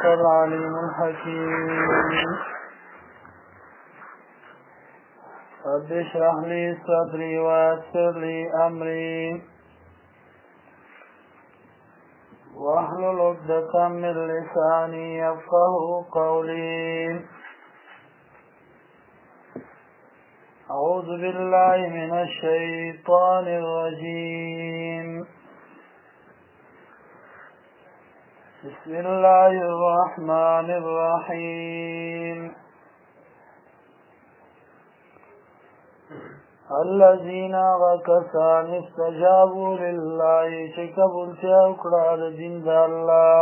العليم الحكيم رب اشرح لي صدري ويسر لي أمري واحلل عقدة من لساني يفقهوا قولي. أعوذ بالله من الشيطان الرجيم. بسم الله الرحمن الرحيم. الذين وكسان استجابوا لله شكبوا التأكراد دين الله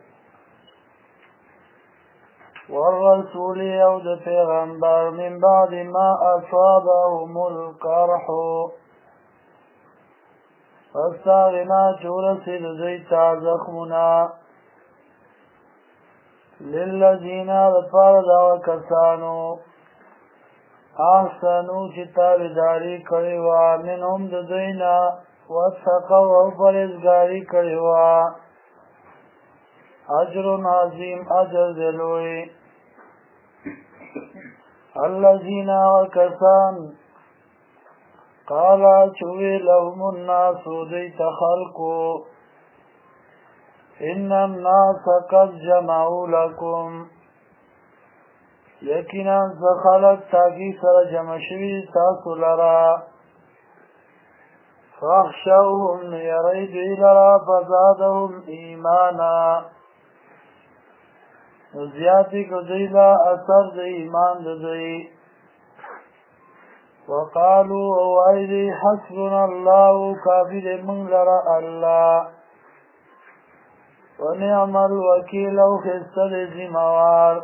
والرسول يود پیغمبر من بعد ما أصابهم القرح فاستغنا چورسل زيتا زخمنا للذين رفرد وكسانو احسنو چی تابداری کریوا منهم ددینا واتقوا وفرزگاری کریوا اجر عظیم اجر دلوی. الذين وكسان قال چوی لهم الناس دیت خلقو ان الناس قد جمعوا لكم یقینا زخلق تاکی سر جمع شوی تاسو لرا فاخشوهم یرید لرا فزادهم ایمانا زیادی کو دیلا اثر دی ایمان دی وقالوا اوائدی حسبنا الله کافی من لرا اللہ ونعم الوکیل او خستد زموار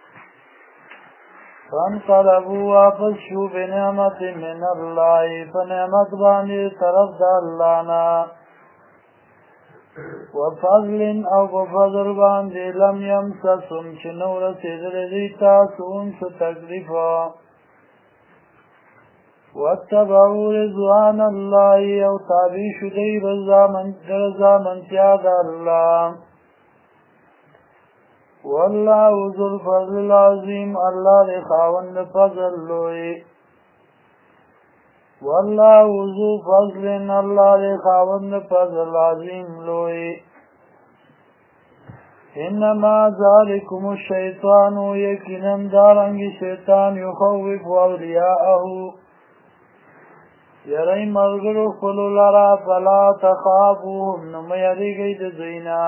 فانقلبوا واپس شو بنعمت من اللہ فنعمت بانی طرف دا اللہنا وفضل او بفضل باندی لم یمسسم چنور سیدر دیتا سون سو تکلیفا واتبعوا رضوان اللہ او تابی شدی رضا منتیاد اللہ والله ذو الفضل العظیم اللہ دے خاوند فضل لوئی. والله ذو فضل اللہ دے خاوند فضل عظیم لوئی. انما ذالکم الشیطان یقینا دارنگی شیطان یخوف اولیاءه یرئی مرگرو خلو لرا فلا تخافوهم نمیری گید زینا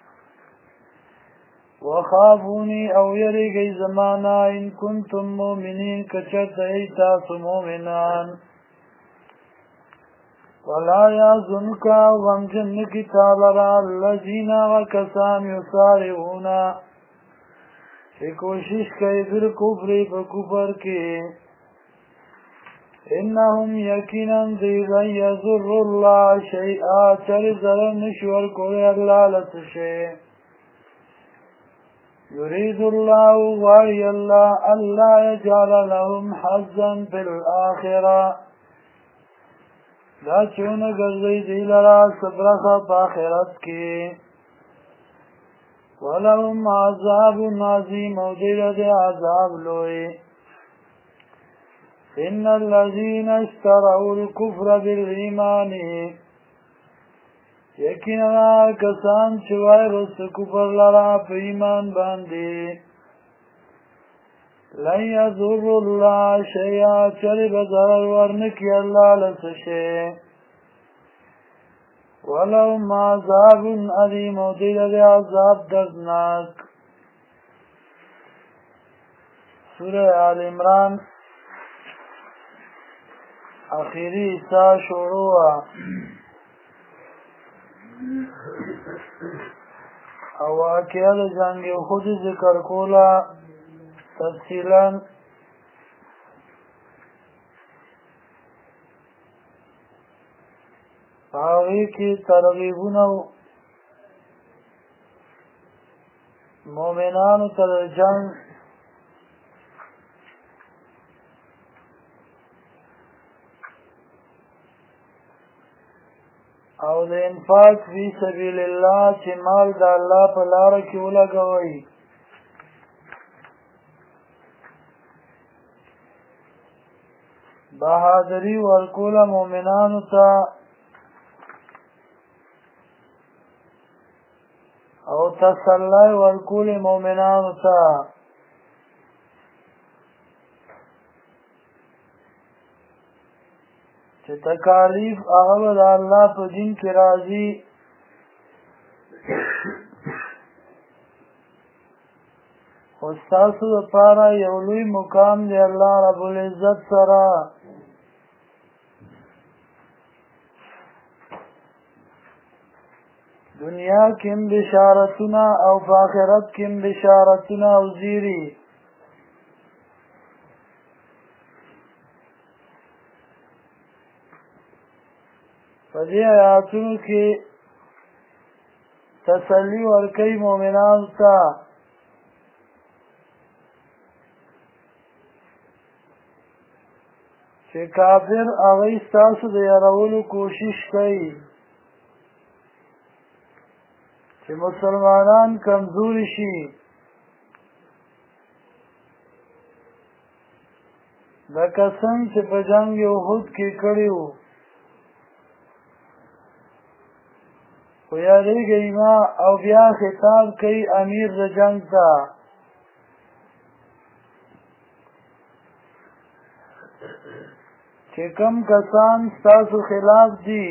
وخافوني او يريغي زمانا ان كنتم مؤمنين كچت ايتاس مؤمنان ولا يحزنك غمجن كتابرا الذين وكسان يسارعون في کوشش کئی بالکفر بکفر کی انهم يقينا لن يضر الله شيئا چر ضرر نشور کوئی اللہ لسشے يريد الله وعي الله ألا يجعل لهم حظا في الآخرة لا چون گرزی دیلرا صبرخ باخرت کی ولهم عذاب عظیم و دیلد عذاب لوئی. إن الذين اشتروا الكفر بالإيمان یقینا کسان چوای رس کفر لرا په ایمان باندې لن یضر الله شیئا چری بضرر ورنکی الله لسشه ولهم عذاب علیم و دیل عذاب دردناک. سورہ آل عمران آخری حصہ شروع او واقعه د جنگ احد ذکر کولا تفصیلا هغه کې ترغیبونه مؤمنانو ته جنگ او د انفاق فی سبیل الله چې مال د الله په لار کې ولګوي بهادری ورکول مومنانو ته او تسلی ورکول مومنانو ته چې تکالیف هغه به د الله په دین کې راځي خو ستاسو دپاره یو لوی مقام دی الله رب العزت سره دنیا کې هم بشارتونه او په آخرت کې هم بشارتونه او زیری په دې آیاتونو کې تسلی ورکوي مؤمنانو ته چې کافر هغوی ستاسو د یارولو کوشش کوي چې مسلمانان کمزوري شي لکه څنګه چې په جنګ احد کې کړي وو خو یادېږئ ما او بیا خطاب کوي امیر د جنګ ته چې کم کسان ستاسو خلاف دي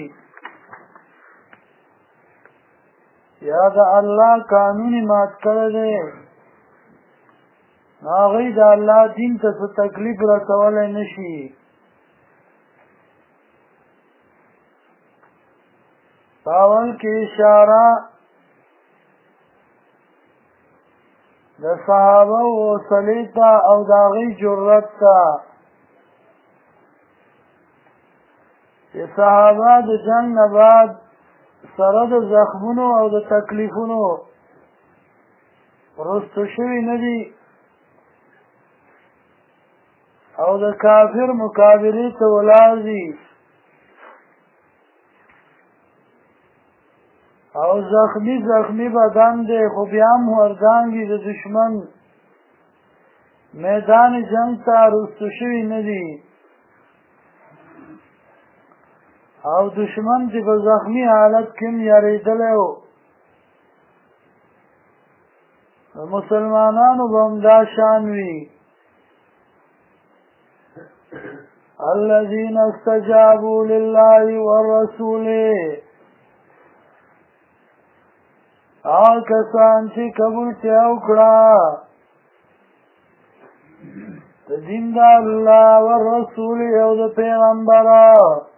یا د الله قانون مات کړی دی نو هغوی د الله دین ته څه تکلیف رسولی نه شي په اول کې اشاره د صحابه حوصلې ته او د هغوی جرأت ته چې صحابه د جنګ نه بعد سره د زخمونو او د تکلیفونو رستو شوي نه دي او د کافر مقابلې ته ولاړ دي او زخمی بدن دی خو بیا هم وردانګي د دشمن میدان جنگ ته رستو شوي نه دي او دشمن چې په زخمی حالت کې هم یاریدلی و د مسلمانانو به هم دا شان وي الذين استجابوا لله والرسول هغه کسان چې قبولتیا وکړه د دین د الله والرسول او د پیغمبره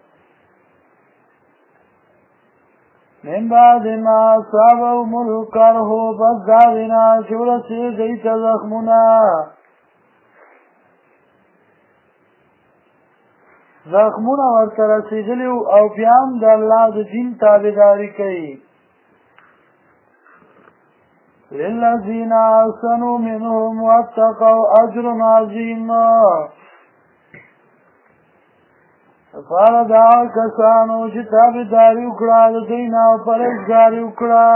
من بعد ما اصابهم الكره پس داغینا چې ورسېږي ته زخمونه ورته رسېدلي او بیا هم د الله د دین تابعداري کوي للذین احسنوا منهم واتقوا اجر عظیم لپاره د هغه کسانو چې تابعداري وکړه د دوی نه او پرهیزګاري وکړه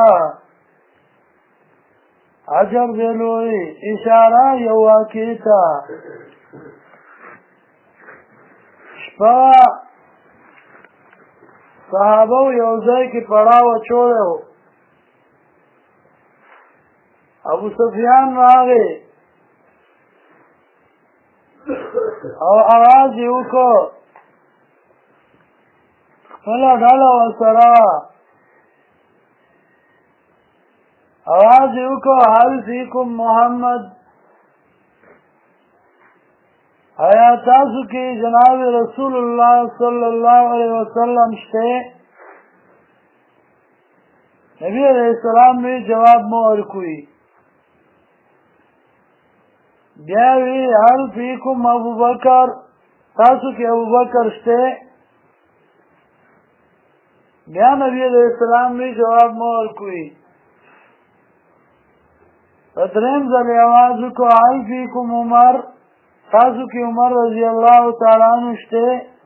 اجر دی لوی اشاره یو واقعې ته شپه صحابه یو ځای کې پړاو اچولی و ابو سفیان راغی او آواز یې وکړ خپله ډله ورسره آواز یې وکړ هل فیکم محمد آیا تاسو کې جناب رسول الله صلی الله علیه وسلم شته نبی علیہ السلام نے جواب مو ورکوي بیا وی هل فیکم ابوبکر تاسو کې ابوبکر شته بیا نبی علیہ السلام نے جواب مو ورکوي دریم ځل آواز وکړ هل فیکم عمر تاسو کې عمر رضی الله تعالی عنہ شته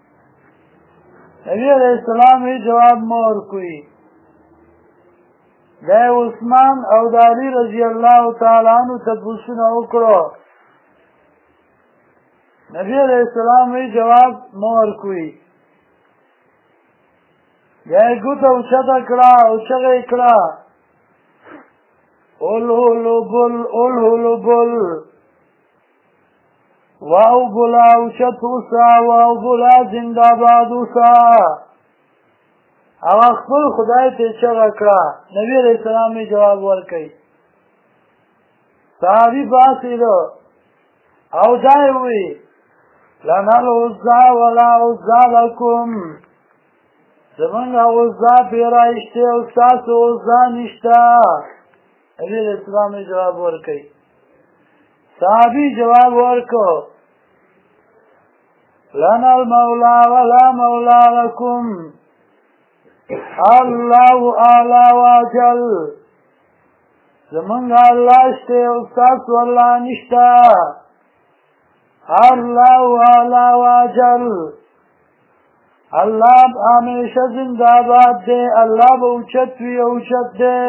نبی علیہ السلام نے جواب مو ورکوي دا عثمان او علی رضی الله تعالی عنہ تبوسونه وکړو نبی علیہ السلام وی جواب مور کوي یا ګوته اوچته کړه او چغې کړه اولو بل واو بلا اوچت اوسا واو بلا زنده‌باد اوسا او خپل خدای ته چغه کړه نبی علیہ السلام یې جواب ورکړي صحابي باسیلو او دای وی لنا العزا ولا عزا لکم زمانګ عزا پیرایشته او تاسو عزا نشته نبی علیہ السلام یې جواب ورکړي صحابي جواب ورکړو لنا المولى ولا مولى لكم الله اعلى واجل زمانګ الله شته او تاسو الله نشته الله اعلى واجل الله همیشه زنده باد دی الله به اوچت وي اوچت دی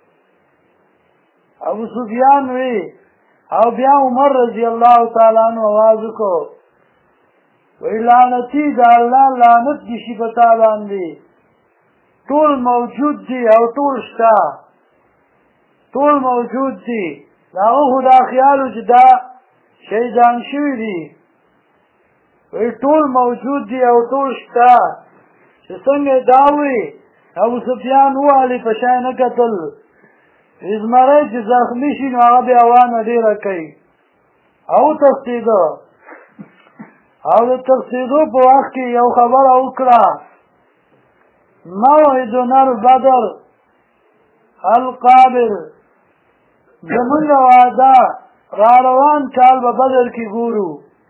ابو سفیان وی او بیا عمر رضی الله تعالی عنہ आवाज کو وی لعنتی دا الله لعنت دي شي پتا باندې ټول موجود دي او ټول شته ټول موجود دي دا خدا خیال چې دا شیطان شوی دي وی ټول موجود دي او ټول شته چې څنګه دا وی ابو سفیان والی په شان قتل ازمره چې زخمی شي نو هغه بیا وانه ډیره کوي او تفسیدو او د تفسیدو په وخت کې یو خبره وکړه موعدنا البدر القابل زمونږ وعده را روان کال به بدر کې ګورو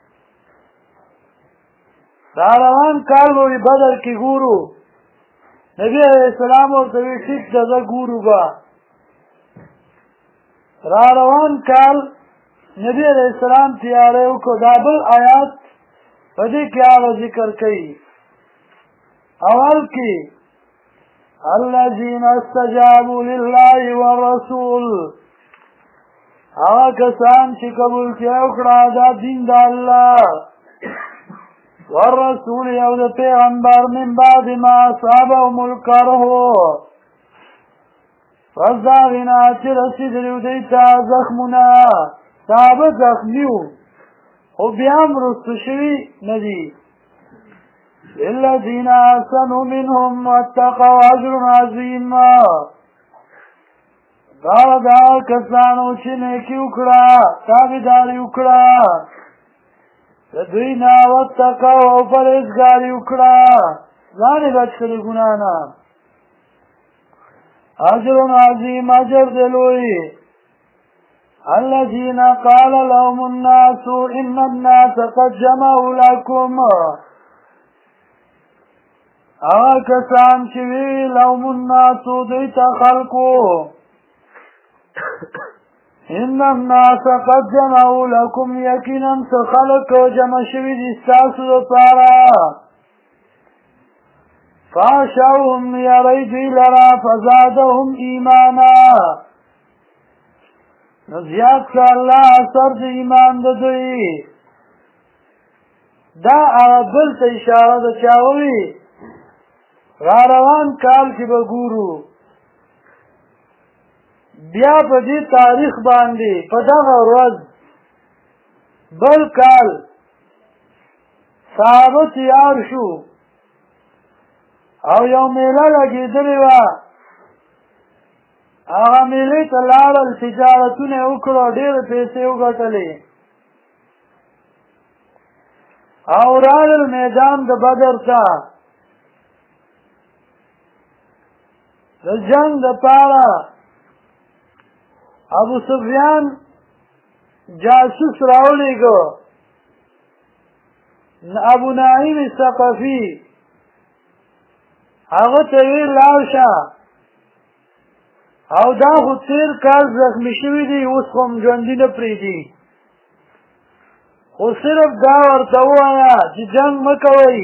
را روان کال به بدر کې ګورو نبی علیہ السلام ورته وی ټیک ده زه ګورو به را روان کال نبی علیہ السلام تیارې وکړو دا بل آیات په دې کې هغه ذکر کوي اول کې الذين استجابوا لله والرسول هغه کسان چې قبول کړه دا دین د الله والرسول یو د پیغمبر من بعد ما اصابهم الكره فالزاغنا چې رسېدلي دوی ته زخمونه صحابه زخمي وو خو بیا هم رسته شوي نه دي للذین احسنوا منهم واتقوا اجر عظیم دا کسانو چې نیکي وکړه تابعداري وکړه د دوی نه واتقوا او پرهیزګاري وکړه ځان یې بچ کړي ګناه نه اجر عظیم اجر دی لوی الذين قال لهم الناس ان الناس قد جمعوا لكم کسان چې وی لهم الناس دوی ته خلقو ان الناس قد جمعوا لكم یقینا خلق جمع شوي دي ستاسو لپاره فاشوهم یری دوی لرا فزادهم ایمانا زیاد که الله اثر د ایمان د دوی دا بل ته اشاره ده چا ووي را روان کال کې به ګورو بیا په دې تاریخ باندې په دغه ورځ بل کال صحابه تیار شو او یو میله لګېدلې وه هغه میلې ته لاړل تجارتونه یې وکړو ډېرې پیسې وګټلې او راغلل میدان د بدر ته د جنګ دپاره ابو سفیان جاسوس راولېږه ابو نعیم ثقفي هغه ته ویل لاړ شه او دا خو تیر کال زخمی شوي دي اوس خو هم ژوندي نه پرېږدي خو صرف دا ورته ووایه چې جنګ مه کوئ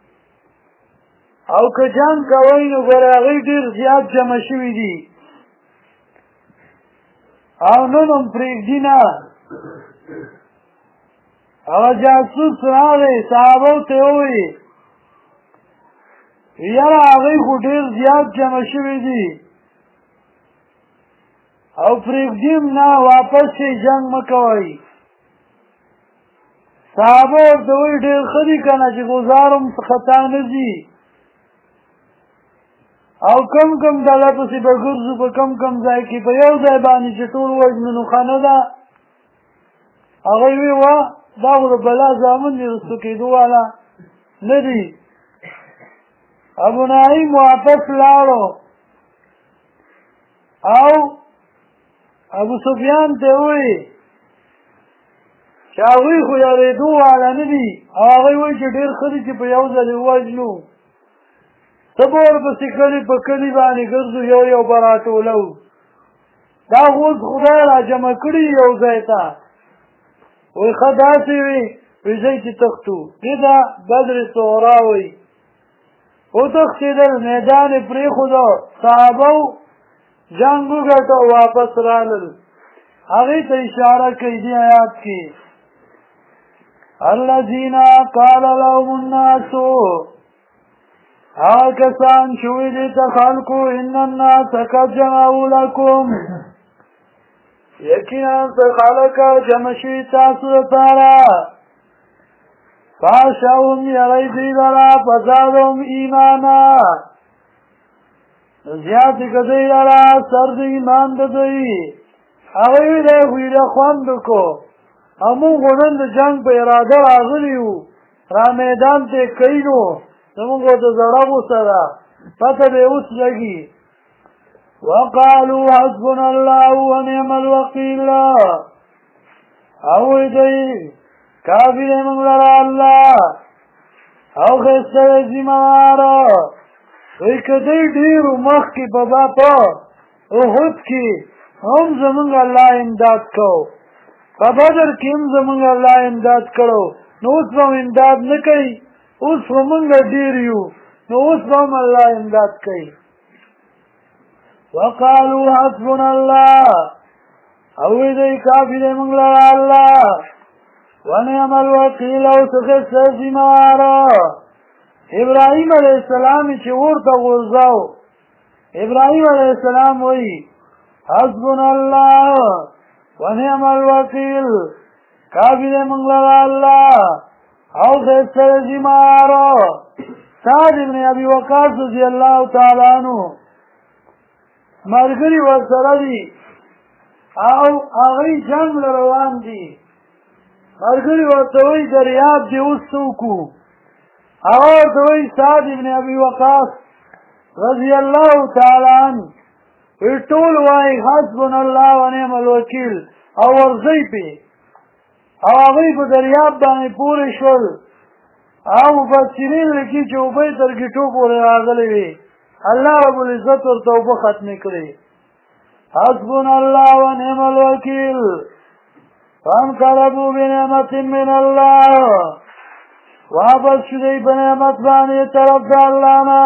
او که جنګ کوئ نو ګوره هغوی ډېر زیات جمع شوي دي او نن هم پرېږدي نه هغه جاسوس راغی صحابو ته ووایي یاره هغوی خو ډېر زیات جمع شوي دي او پرېږدیم نه واپس شئ جنګ مه کوئ صحابه ورته وایي ډېر ښه دي که نه چې ګزار هم خطا نه ځي او کم ډله پسې به ګرځو په کم ځای کې په یو ځای باندې چې ټول وژنو نو ښه نه ده هغوی وی وه دا خو د بلا زامن دي رسو کېدو والا نه دي ابو نعیم واپس لاړو او ابو سفیان ته ووایي چې هغوی خو یارېدو والا نه دي او هغوی وایي چې ډېر ښه دي چې په یو ځل یې ووژنو ته به ورپسې کلي په کلي باندې ګرځو یو به راټولو دا خو اوس خدای را جمع کړي یو ځای ته وایي ښه داسې وي وایي چې تښتو دې ته بدر صغرا وایي وتښتېدل میدان یې پرېښودو صحابو جنګ وګټه واپس رالل هغې ته اشاره کوي دې آیات کې الذین قال لهم الناس هغه کسان چې ویل دي ته خلکو ان الناس قد جمعوا لکم یقینا خلک جمع شوي تاسو لپاره فاحشوهم یری دوی لره فزادهم ایمانا زیاتې که دوی لره سر د ایمان د دوی هغوی وی دی خو یې خوند وکړو او موږ خو نن د جنګ په اراده راغلي وو را میدان ته یې کوي نو زموږ خو د زړه غوسه ده پته به یې اوس لګي وقالوا حسبنا الله ونعم الوکیل او وی دی کافی دی موږ لره الله او ښایسته دی ذمهواره وی که دی ډېرو مخکې په احد کې هم زمونږ الله امداد کو په بدر کې هم زمونږ الله امداد کړو نو اوس به هم امداد نه کوي اوس خو مونږ ډېر یو نو اوس به هم الله امداد کوي وقالوا حسبنا الله او وی دی کافي دی مونږ لره الله ونعم الوکیل او څه ښایسته ذمهواره ابراهیم علیه السلام چې ورته غورځاو ابراهیم علیه السلام وایي حسبنا الله ونعم الوکیل کافی دی موږ لره الله او ښایسته ذمهواره سعد بن ابي وقاص رضي الله تعالی عنه ملګري ورسره دي او هغوی جنګ له روان دي ملګري ورته وایي دریاب دې اوس څه وکړو هغه ورته وایي سعد بن ابي وقاص رضي الله تعالی عنه وی ټول وایي حسبنا الله ونعم الوکیل او ورځئ پې او هغوی په دریاب باندې پورې شول او مفسرین لیکي چې اوبه یې تر ګیټو پورې راغلې وې الله رب العزت ورته اوبه ختمې کړې حسبنا الله ونعم الوکیل فانقلبوا بنعمة من الله واپس شدی په نعمت باندې طرف د الله نه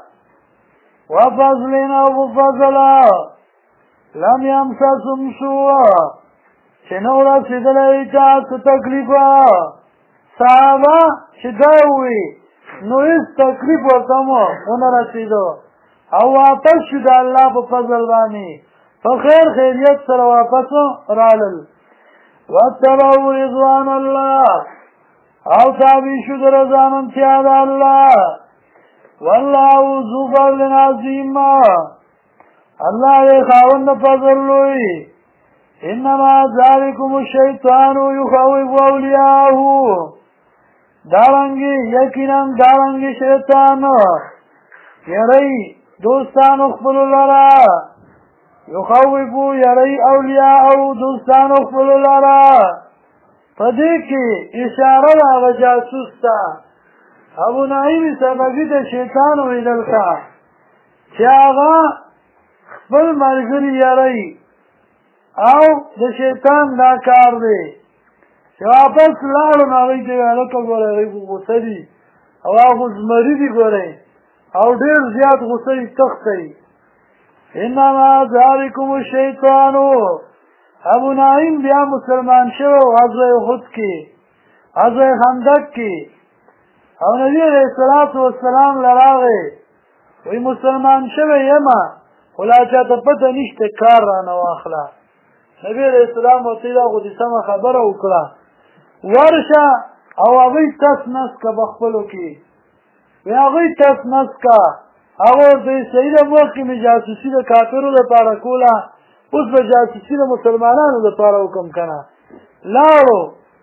وفضل او بفضل لم يمسسهم سوء چې نه ورسېدلی چا څه تکلیف صحابه چې دا ووي نو هېڅ تکلیف ورته ونه رسېده او واپس شو د الله په فضل باندې په خیر خیریت سره واپس رالل واتبعوا رضوان الله او تابع شو د رضامندتیا د الله والله ذو فضل عظیم الله دې خاوند فضل لوی انما ذلكم الشیطان یخوف اولیاءه دارنګي یقینا دارنګي شیطان یری دوستانو خپل لرا یخوفو یری اولیاء او دوستانو خپل لرا پدې کې اشاره راغی جاسوس ته ابو نعیم سببی د شیطان ویدل کا چې هغه خپل ملګري یری او د شیطان دا کار دی چې واپس لاړو نو هغوی ته هلکه ګوره هغوی خو غوسه دي او هغه زمري دي ګورئ او ډېر زیات غوسه دي تښتئ انما ذلکم الشیطان ابو نعیم بیا مسلمان شو غزوه احد کې غزوه خندق کې او نبی علیہ الصلوۃ والسلام لراغه وی مسلمان شوی یما ولا چاته پته نشته کار را نه واخله نبی علیہ السلام ورته دا خو دې سمه خبره وکړه ورشه او هغوی تس نس که بخپلو کې وی هغوی تس نس که هغه ورته صحیح ده مخکې مې جاسوسي د کافرو لپاره کوله اوس به جاسوسي د مسلمانانو لپاره وکړم که نه لاړو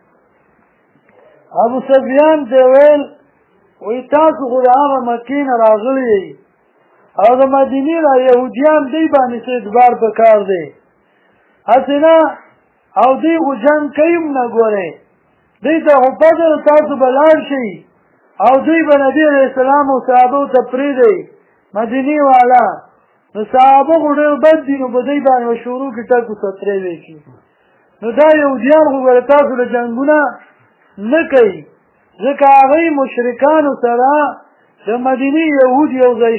ابو سفیان ته ویل وی تاسو خو د هغه مکې نه راغلي یئ او د مدینې را یهودیان دی باندې څه اعتبار په کار دی هسې نه او دوی خو جنګ کوي هم نه ګورئ دوی ته خو پته ده تاسو به لاړ شئ او دوی به نبي علیه السلام او صحابو ته پرېږدئ مدینې والا نو صحابه خو ډېر بد دي نو په دوی باندې به شروع کړي ټک وسطرې وکړي نو دا یهودیان خو به تاسو له جنګونه نه کوي ځکه هغوی مشرکانو سره د مدینې یهود یو ځای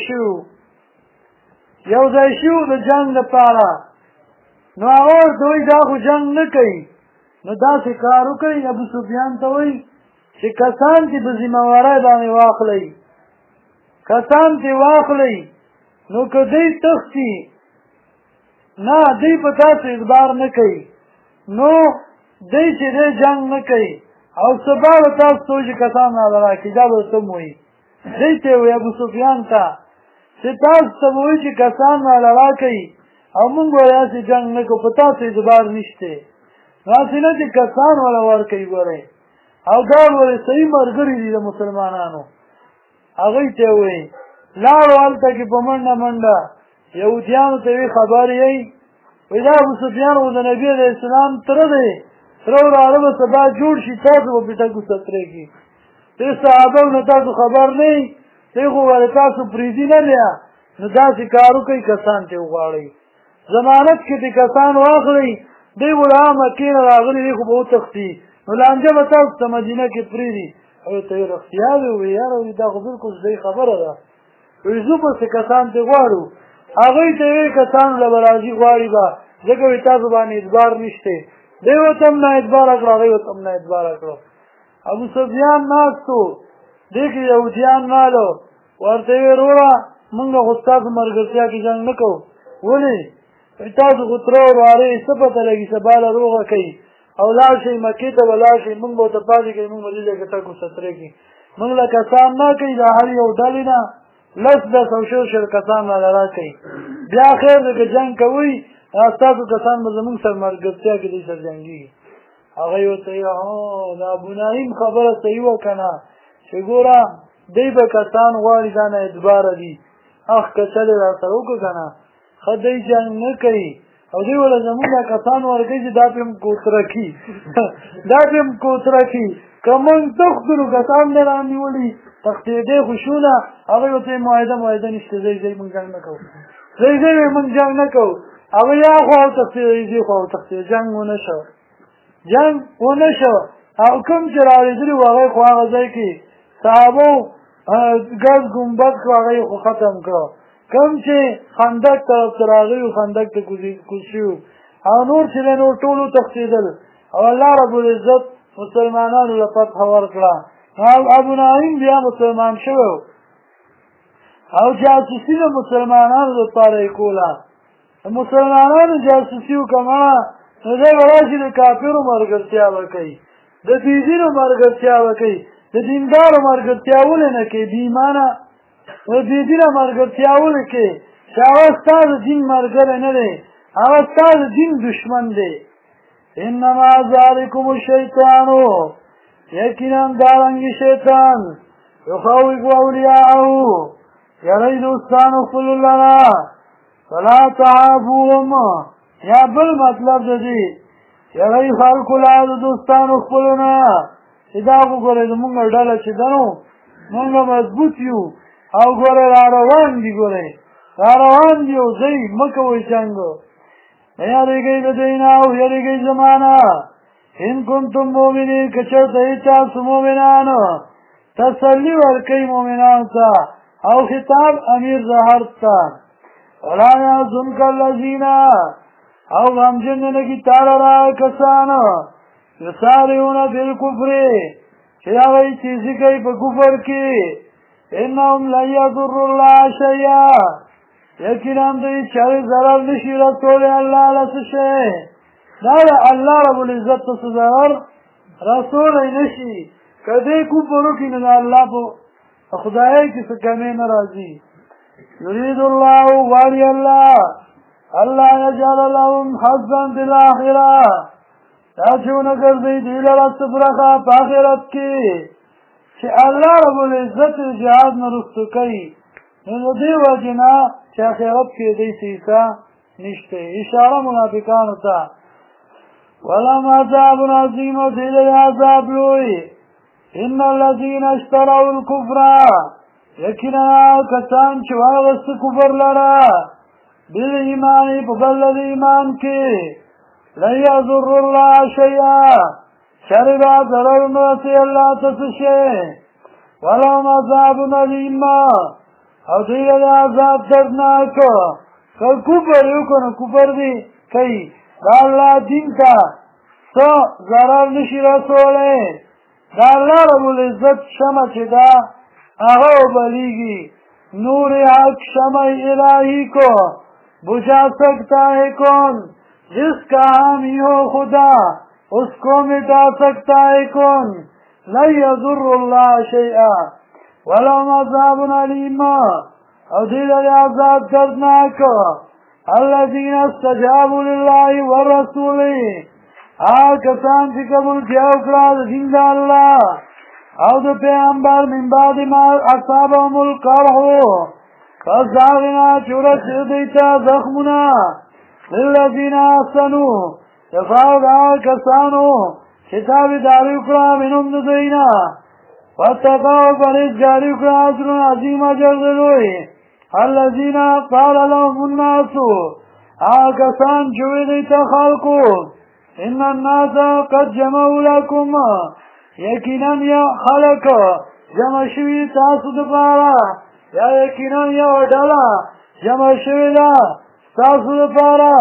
شوي د جنګ لپاره نو هغه ورته وایي دا خو جنګ نه کوي نو داسې کار وکړئ ابو سفیان ته وایي چې کسان چې په ذمهوارۍ باندې واخلئ کسان چې واخلئ نو که دوی تښتي نه دوی په تاسو اعتبار نه کوي نو دوی چې دی جنګ نه کوي او سبا به تاسو ته وایي چې کسان راله راکړي دا به ورته هم وایي دوی ته وایي ابو سفیان ته چې تاسو ته به وایي چې کسان راله راکړي او مونږ به داسې جنګ نه کوو په تاسو اعتبار نشته داسې نه چې کسان وله ورکوي ګورئ او دا ولې صحیح ملګري دي د مسلمانانو هغوی ته یې وایي لاړو هلته کې په منډه منډه یهودیانو ته یې خبر یی وایي دا ابو سفیان خو د نبي علیه السلام تره دی تره وراره به سبا جوړ شي تاسو به پې ټک وسطرېږي دې صحابه نه تاسو خبر نه یي دی خو ولې تاسو پرېږدي نه بیا نو داسې کار وکئ کسان ترې وغواړئ ضمانت کې دې کسان واخلئ دی خو له هغه مکې نه راغلي دی خو به وتښتي نو لانجه به تاسو ته مدینه کې پرېږدي او ته یې رښتیا وی وایي یاره وایي دا خو بلکل صحیح خبره ده وایي زه پسې کسان ترې غواړو هغوی ته یې وایي کسانو له به راځي غواړي به ځکه وایي تاسو باندې اعتبار نشته دی ورته هم نه اعتباره کړه هغوی ورته هم نه اعتباره کړه ابو سفیان ناست و دې کې یهودیان رالو ورته یې ویل وروره مونږ خو ستاسو ملګرتیا کې جنګ نه کوو ولې تاسو خو تره وراره یې څه پته لګي سبا له روغه کوي او لاړ شئ مکې ته به لاړ شئ مونږ به ورته پاتې کوي مونږ به دې ځای کې ټک وسطرېږي مونږ له کسان نه کوي د هر یو ډلې نه لس او شل کسان راله راکوي بیا خیر دی که جنګ کوئ ستاسو کسان به زمونږ سره ملګرتیا کې دوی سره جنګېږي هغوی ورته وایي د ابو نعیم خبره صحیح وه که نه چې ګوره دی به کسان غواړي دا نه اعتباره دي اخ که چلې را سره وکړو که نه ښه دی جنګ نه کوي او دوی وله زمونږ دا کسان ورکوي چې دا پې هم کوتره کي دا پې هم کوتره کي که موږ تښتو نو کسان مې رانیولي تښتېدی خو شو نه هغوی ورته یې معاهده نشته ځئ موږ جنګ نه کوو ځئ موږ جنګ نه کوو هغوی یا خوا وتښتېدی دې خوا وتښتېدی جنګ ونه شو او کوم چې راورېدلي وو هغوی خو هغه ځای کې صحابو ګز ګمبد کړو هغه یې خو ختم کړو کوم چې خندق طرف ته راغلي وو خندق ته کوز شوي وو او نور چې دی نور ټول وتښتېدل او الله رب العزت مسلمانانو له فتح ورکړه ابو نعیم بیا مسلمان شوی و او جاسوسي د مسلمانانو لپاره یې کوله د مسلمانانو جاسوسي وکړه نو دی به راشي د کافرو ملګرتیا به کوي د بېدینو ملګرتیا به کوي د دیندارو ملګرتیا ولې نه کوي بېایمانه د بېدینه ملګرتیا ولې کوي چې هغه ستا د دین ملګری نه دی هغه ستا د دین دشمن دی انما ذلکم الشیطان یقینا دارنګې شیطان یخوف اولیاءه یری دوستانو خپلو لره فلا تعافوهم یا بل مطلب د دې یری خلکو لره د دوستانو خپلو نه چې دا وګورئ زمونږ ډله چې ده نو مونږ مضبوط یو او ګورئ را روان دي او ځئ مه کوئ جنګ یریږئ د دوی نه او یریږئ زما نه ان کنتم مؤمنین که چېرته یې تاسو مؤمنان تسلي ورکوئ مؤمنانو ته او خطاب امیر زهر ته ولا یحزنک الذین او غمجن نه کي تا لره کسان یسارعون بالکفر چې هغه تیزی کوي په کفر کې انهم لن يضروا الله شيئا یقینا دوی چارې ضرر نشي رسولی الله له څه شی دا د الله رب العزت څه ضرر رسولی نشي که دی کفر وکړي نو د الله په خدایۍ کې څه کمې نه راځي یرید الله غواړي الله الله یجعل لهم حظا فی الاخره دا چې ونه ګرځوي دوی لره څه برخه په آخرت کې چې الله رب العزت جهاد نه رسو کوي نو د دې وجې نه چې آخرت کې دوی سیسه نشته اشاره منافقانو ته ولهم عذاب عظیم او دوی لري عذاب لوی ان الذين اشتروا الكفر یقینا کسان چې واغسته کفر لره بالایمان په بل ایمان کې لن يضر الله شيئا شربا ضرر نرسي الله تسشي ولهم عذاب عليم او دوی له عذاب دردناک که کفر وکړو کفر دی کوي دا الله دین ته څه ضرر نشي رسولی دا الله رب العزت شمع چې دا هغه وبلیږي نور حق شمع الهی کو بجھا سکتا ہے کون جس کا حامی ہو خدا اس کو مٹا سکتا ہے کون لن يضر الله شيئا ولهم عذاب علیم او دیل عذاب دردناک الذين استجابوا لله والرسول کسان چې قبول کړه د دین د الله او د پیغمبر من بعد ما اصابهم القرح پس داغنا چورت دیتا زخمنا للذین احسنوا تفاوض کسانو کتاب داری اکرا منم ددینا واتقاو پریز جاری اکرا عزر عظیم اجر دلوی الذین قال لهم الناس کسان چوی دیتا خالقو ان الناس قد جمعوا لكم یقینا یا خلق جمع شوی تاسو دپارا یا یقینا یو ډله جمع شوې ده ستاسو دپاره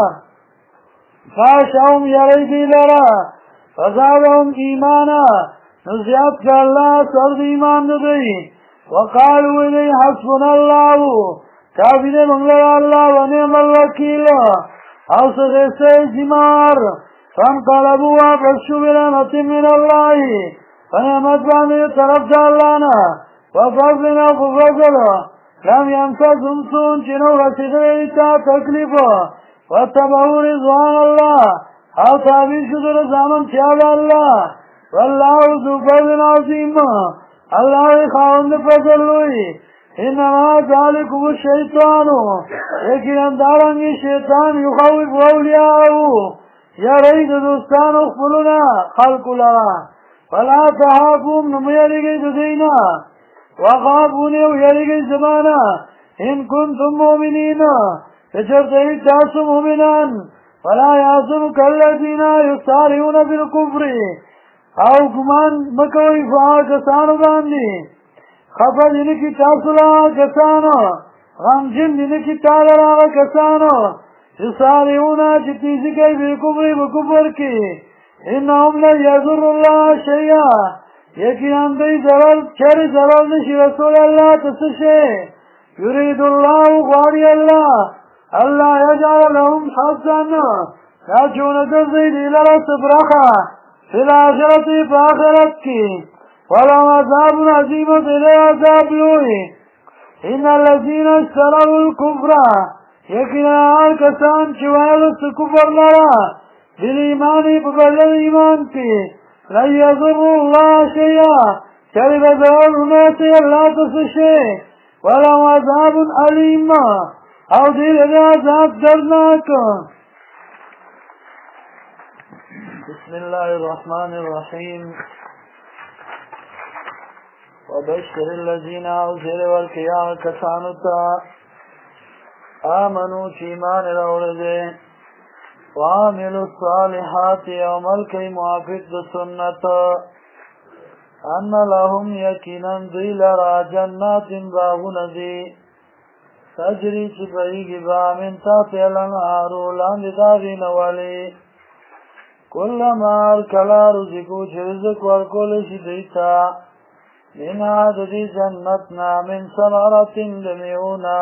فاشهم یری دوی لره فزادهم ایمانا نو زیات کړه الله سر د ایمان د دوی وقالو ویلې حسبنا الله کافي دی موږ لره الله ونعم الوکیل او څه غیسه زمار فانقلبوا واپس شو بنعمت من الله فنعمت باندې طرف د الله نه وفضلنا فضل لم يمسسهم سوء چنو رسیدلی تا تکلیف واتبعوا رضوان الله او تابع شو در زامن چیاد الله والله ذو فضل عظیم الله خاوند فضل لوی انما ذلکم الشیطان یقینا دارنگی شیطان یخوف اولیاءه یا رئی د دوستانو خپلونه خلقو لرا فلا تهابهم نمیریږئ د دینا وخافوني ويريږئ زمانه ان كنتم مؤمنين کچرته تاسو مؤمنان فلا يحزنك الذين يسارعون بالكفر او ګمان مکوئ کسانو باندې خفه دي نه کی تاسو لا کسانو غمجن دي نه کی تعالی هغه کسانو يسارعون چې تیزی کوي بالکفر بکفر کې انهم لا يضر الله شيئا یقینا دوی چرې ضرر نشي رسول الله ته څه شی یرید الله غواړي الله الله یجعل لهم حظا دا چې ونه ګرځوي دوی لره څه برخه فی الاخرة په آخرت کې ولهم عذاب عظیم دوی له عذاب لوی ان الذین اشتروا الکفر یقینا هغه کسان چې وایي کفر لره بالایمان په بل ایمان کې لا يضر الله شيئا شرب ضرر ناسي الله تسشي ولا عذاب أليم او دير عذاب درناك بسم الله الرحمن الرحيم وبشر الذين أوزر والكيان كسانتا آمنوا شيمان الأولدين وعاملوا الصالحات يوم الكي موافق سنة ان لهم یقینا دوی لرا جنات باغون دی تجری چی بریگی با من تحت الانهار لاندې داغی نوالی کلما کلا رزقو چې رزق ورکول شي دیتا منها د دې جنت نه من ثمرة د میوونه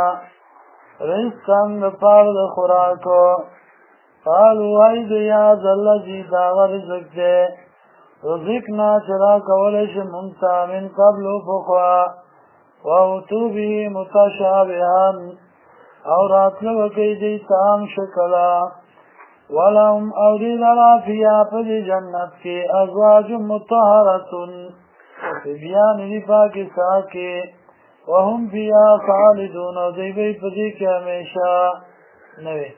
رزقا د پاره د خوراکو قالوا ای د یا الذي دا رزق دی رزقنا چې راکولی شي مونږ ته من قبل پخوا واوتو به متشابها او راتلو کوي دې تام شکلا ولهم او دې لرا فيها په دې جنت کې ازواج مطهرة بیان دی پاکی ساکی وهم فيها خالدون او دی بی په دې کې همیشه نوی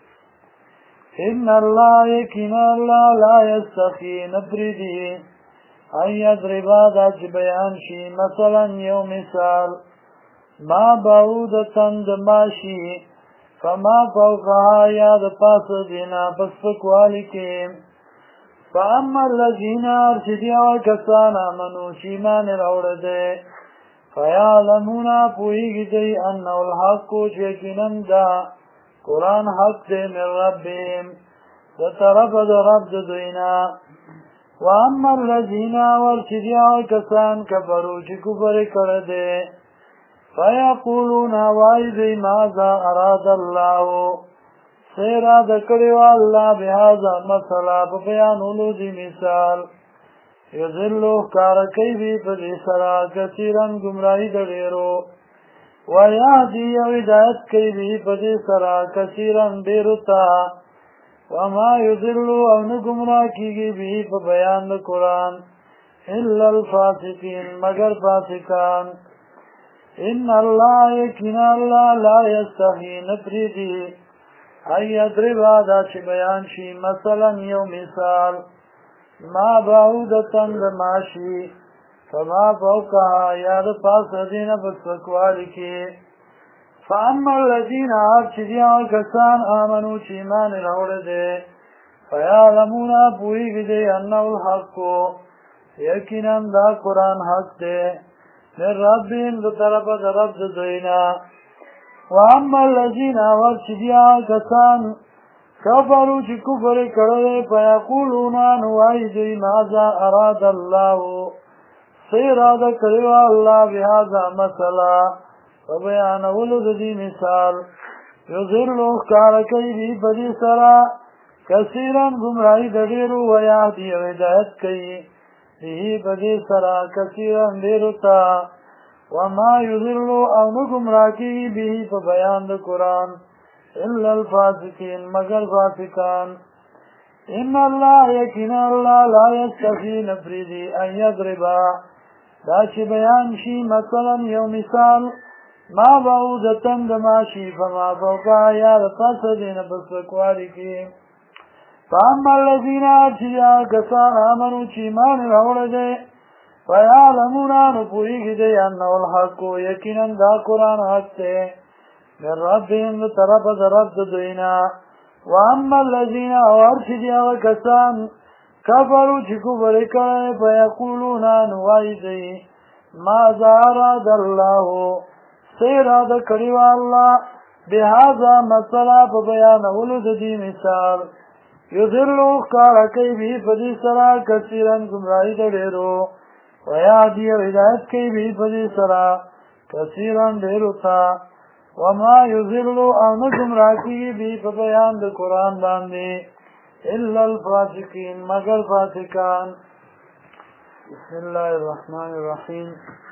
ان الله یقینا الله لا یستحی نپریدي ان یضربا دا چې بیان شي مثلا یو مثال ما بعودتن د ماشي فما فوقها یا د پاس دینا پس پکوالی کې فاما الذین ارشدیا کسان آمنو چیمان روڑ دے فیعلمون پوئیگی دی انہو الحق کو چیکنن دا قرآن حق دے من ربهم وطرف دا رب دوینا واما الذین ارشدیا کسان کفرو چی کفر کردے فیقولون وایدی ماذا اراد اللہ سیرا دکڑیو اللہ بہذا مسئلہ بیانولو دی مثال یذلو کارکی بی پدی سرا کثیرن گمراہی دریرو ویادی ہدایت کی بی پدی سرا کثیرن دیرتا وما یذلو اون گمراہ کی بی بیان قرآن الا الفاسقین مگر فاسقان ان اللہ یقین اللہ لا یستحی نپریدی ای ادربا دا چه بیان شی مثلا یو مثال ما بعودتن دماشی فما فوقها یاد پاس دین بسکوالی کی فاما الذین آب چیزیان کسان آمنو چیمان روڑ دے فیعلمون پوئی گدے انہو الحق کو یقینا دا قرآن حق دے من ربهم دا طرف دا رب دینا واما الذین ورچدیا کسان کفرو چی کفر کرده فیقولون نوائی دی ماذا اراد اللہ سیراد کریو اللہ بهذا مسئلہ فبیانولو دی مثال یذلو کارکی بی بدی سرا کثیرن گمرائی دریرو ویادی ہدایت کئی بی بدی سرا کثیرن دیرتا وما یذلو او نگمراکی به په بیان د قرآن الا الفاسقین مگر فاسقان ان الله یقین الله لا یستحی نفریدی ان یضربا دا چې بیان شي مثلا یو مثال ما بعودتن د ماشي فما فوقها یا د پس دینه بس وکوالی کې فاما الذین اتیا کسان آمنو چې ایمان راوړ دي فیعلمون نپوئیگی دی انہو الحق یقینا دا قرآن حق تے من ربهم طرف دا رب دوینا واما الذین ورشدی وکسان کفرو چکو برکڑے فیقولون نوائی دی ماذا اراد اللہ سیراد کریو اللہ بهذا مسئلہ بیانولو دی مثال یذلو کارکی بھی فدی سرا کثیرن گمراہی دلیرو ویادی ہدایت کی بھی پدی سرا کثیرن دیرتا وما یذلو او نگمراہ کی بھی بیان د قرآن باندے الا الفاسقین مگر فاسقان بسم اللہ الرحمن الرحیم